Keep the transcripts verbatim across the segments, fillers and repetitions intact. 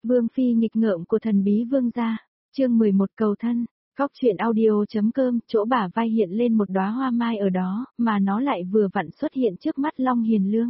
Vương phi nghịch ngợm của thần bí vương gia, chương mười một cầu thân, góc truyện audio.com, chỗ bả vai hiện lên một đóa hoa mai ở đó, mà nó lại vừa vặn xuất hiện trước mắt Long Hiền Lương.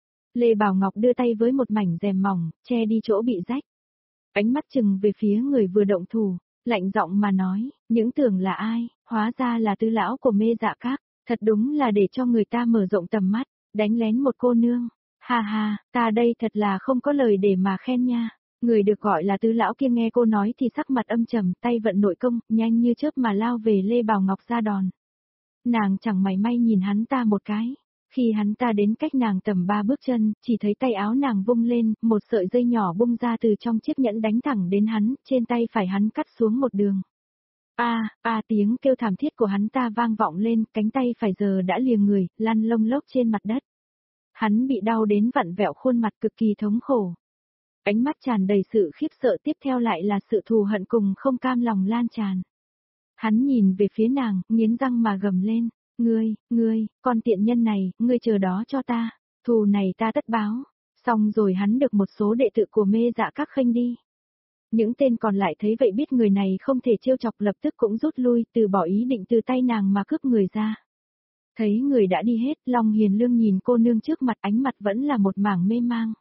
Lê Bảo Ngọc đưa tay với một mảnh rèm mỏng, che đi chỗ bị rách. Ánh mắt chừng về phía người vừa động thủ, lạnh giọng mà nói, những tưởng là ai, hóa ra là tứ lão của Mê Dạ Các, thật đúng là để cho người ta mở rộng tầm mắt, đánh lén một cô nương. Ha ha, ta đây thật là không có lời để mà khen nha. Người được gọi là tứ lão kia nghe cô nói thì sắc mặt âm trầm, tay vận nội công, nhanh như chớp mà lao về Lê Bảo Ngọc ra đòn. Nàng chẳng mảy may nhìn hắn ta một cái. Khi hắn ta đến cách nàng tầm ba bước chân, chỉ thấy tay áo nàng vung lên, một sợi dây nhỏ bung ra từ trong chiếc nhẫn đánh thẳng đến hắn, trên tay phải hắn cắt xuống một đường. A, a tiếng kêu thảm thiết của hắn ta vang vọng lên, cánh tay phải giờ đã liềng người, lăn lông lốc trên mặt đất. Hắn bị đau đến vặn vẹo khuôn mặt cực kỳ thống khổ. Ánh mắt tràn đầy sự khiếp sợ, tiếp theo lại là sự thù hận cùng không cam lòng lan tràn. Hắn nhìn về phía nàng, nghiến răng mà gầm lên. Ngươi, ngươi, con tiện nhân này, ngươi chờ đó cho ta, thù này ta tất báo. Xong rồi hắn được một số đệ tử của Mê Dạ Các khênh đi. Những tên còn lại thấy vậy biết người này không thể trêu chọc, lập tức cũng rút lui, từ bỏ ý định từ tay nàng mà cướp người ra. Thấy người đã đi hết, Long Hiền Lương nhìn cô nương trước mặt, ánh mặt vẫn là một mảng mê mang.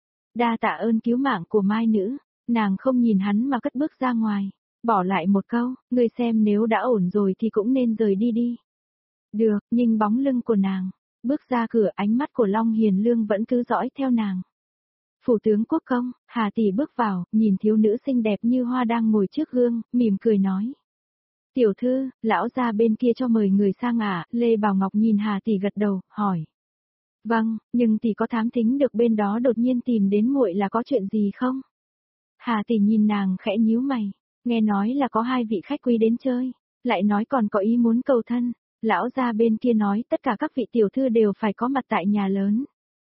Đa tạ ơn cứu mạng của Mai nữ, nàng không nhìn hắn mà cất bước ra ngoài, bỏ lại một câu, ngươi xem nếu đã ổn rồi thì cũng nên rời đi đi. Được, nhìn bóng lưng của nàng, bước ra cửa, ánh mắt của Long Hiền Lương vẫn cứ dõi theo nàng. Phủ tướng quốc công, Hà tỷ bước vào, nhìn thiếu nữ xinh đẹp như hoa đang ngồi trước gương, mỉm cười nói. Tiểu thư, lão gia bên kia cho mời người sang à, Lê Bảo Ngọc nhìn Hà tỷ gật đầu, hỏi. Vâng, nhưng tỷ có thám thính được bên đó đột nhiên tìm đến muội là có chuyện gì không? Hà tỷ nhìn nàng khẽ nhíu mày, nghe nói là có hai vị khách quý đến chơi, lại nói còn có ý muốn cầu thân. Lão gia bên kia nói tất cả các vị tiểu thư đều phải có mặt tại nhà lớn.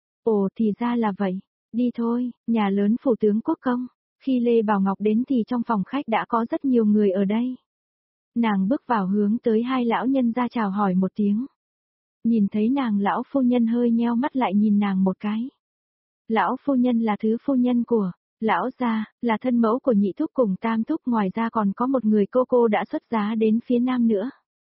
Ồ thì ra là vậy, đi thôi, nhà lớn phủ tướng quốc công. Khi Lê Bảo Ngọc đến thì trong phòng khách đã có rất nhiều người ở đây. Nàng bước vào hướng tới hai lão nhân ra chào hỏi một tiếng. Nhìn thấy nàng, lão phu nhân hơi nheo mắt lại nhìn nàng một cái. Lão phu nhân là thứ phu nhân của lão gia, là thân mẫu của nhị thúc cùng tam thúc, ngoài ra còn có một người cô cô đã xuất giá đến phía nam nữa.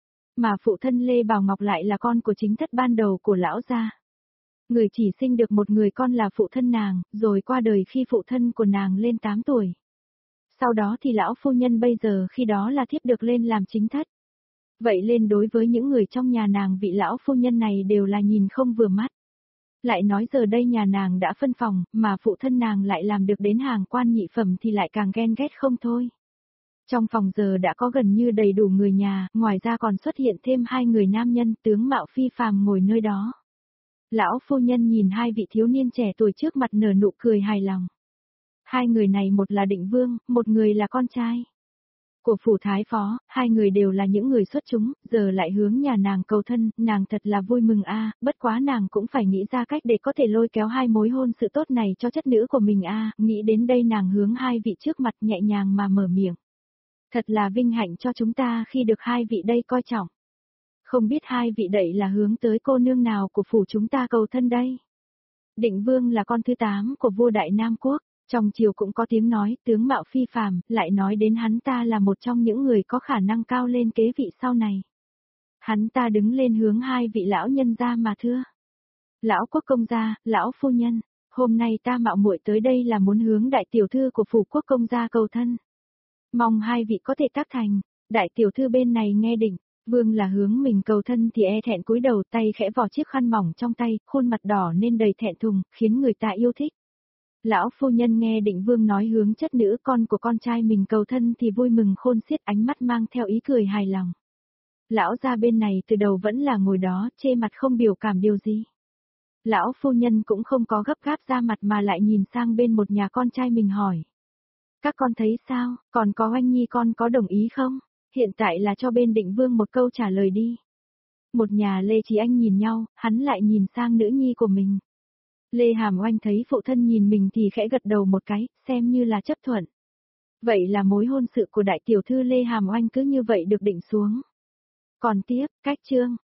Mà phụ thân Lê Bảo Ngọc lại là con của chính thất ban đầu của lão gia. Người chỉ sinh được một người con là phụ thân nàng, rồi qua đời khi phụ thân của nàng lên tám tuổi. Sau đó thì lão phu nhân bây giờ khi đó là thiếp được lên làm chính thất. Vậy lên đối với những người trong nhà nàng, vị lão phu nhân này đều là nhìn không vừa mắt. Lại nói giờ đây nhà nàng đã phân phòng, mà phụ thân nàng lại làm được đến hàng quan nhị phẩm thì lại càng ghen ghét không thôi. Trong phòng giờ đã có gần như đầy đủ người nhà, ngoài ra còn xuất hiện thêm hai người nam nhân tướng mạo phi phàm ngồi nơi đó. Lão phu nhân nhìn hai vị thiếu niên trẻ tuổi trước mặt nở nụ cười hài lòng. Hai người này một là Định Vương, một người là con trai của phủ thái phó, hai người đều là những người xuất chúng, giờ lại hướng nhà nàng cầu thân, nàng thật là vui mừng a, bất quá nàng cũng phải nghĩ ra cách để có thể lôi kéo hai mối hôn sự tốt này cho chất nữ của mình a, nghĩ đến đây nàng hướng hai vị trước mặt nhẹ nhàng mà mở miệng. Thật là vinh hạnh cho chúng ta khi được hai vị đây coi trọng. Không biết hai vị đậy là hướng tới cô nương nào của phủ chúng ta cầu thân đây? Định Vương là con thứ tám của vua Đại Nam Quốc, trong triều cũng có tiếng nói tướng mạo phi phàm, lại nói đến hắn ta là một trong những người có khả năng cao lên kế vị sau này. Hắn ta đứng lên hướng hai vị lão nhân gia mà thưa. Lão quốc công gia, lão phu nhân, hôm nay ta mạo muội tới đây là muốn hướng đại tiểu thư của phủ quốc công gia cầu thân. Mong hai vị có thể tác thành. Đại tiểu thư bên này nghe Định Vương là hướng mình cầu thân thì e thẹn cúi đầu, tay khẽ vò chiếc khăn mỏng trong tay, khuôn mặt đỏ nên đầy thẹn thùng, khiến người ta yêu thích. Lão phu nhân nghe Định Vương nói hướng chất nữ con của con trai mình cầu thân thì vui mừng khôn xiết, ánh mắt mang theo ý cười hài lòng. Lão gia bên này từ đầu vẫn là ngồi đó, chê mặt không biểu cảm điều gì. Lão phu nhân cũng không có gấp gáp ra mặt mà lại nhìn sang bên một nhà con trai mình hỏi. Các con thấy sao, còn có Oanh Nhi con có đồng ý không? Hiện tại là cho bên Định Vương một câu trả lời đi. Một nhà Lê Trí Anh nhìn nhau, hắn lại nhìn sang nữ nhi của mình. Lê Hàm Oanh thấy phụ thân nhìn mình thì khẽ gật đầu một cái, xem như là chấp thuận. Vậy là mối hôn sự của đại tiểu thư Lê Hàm Oanh cứ như vậy được định xuống. Còn tiếp, cách chương,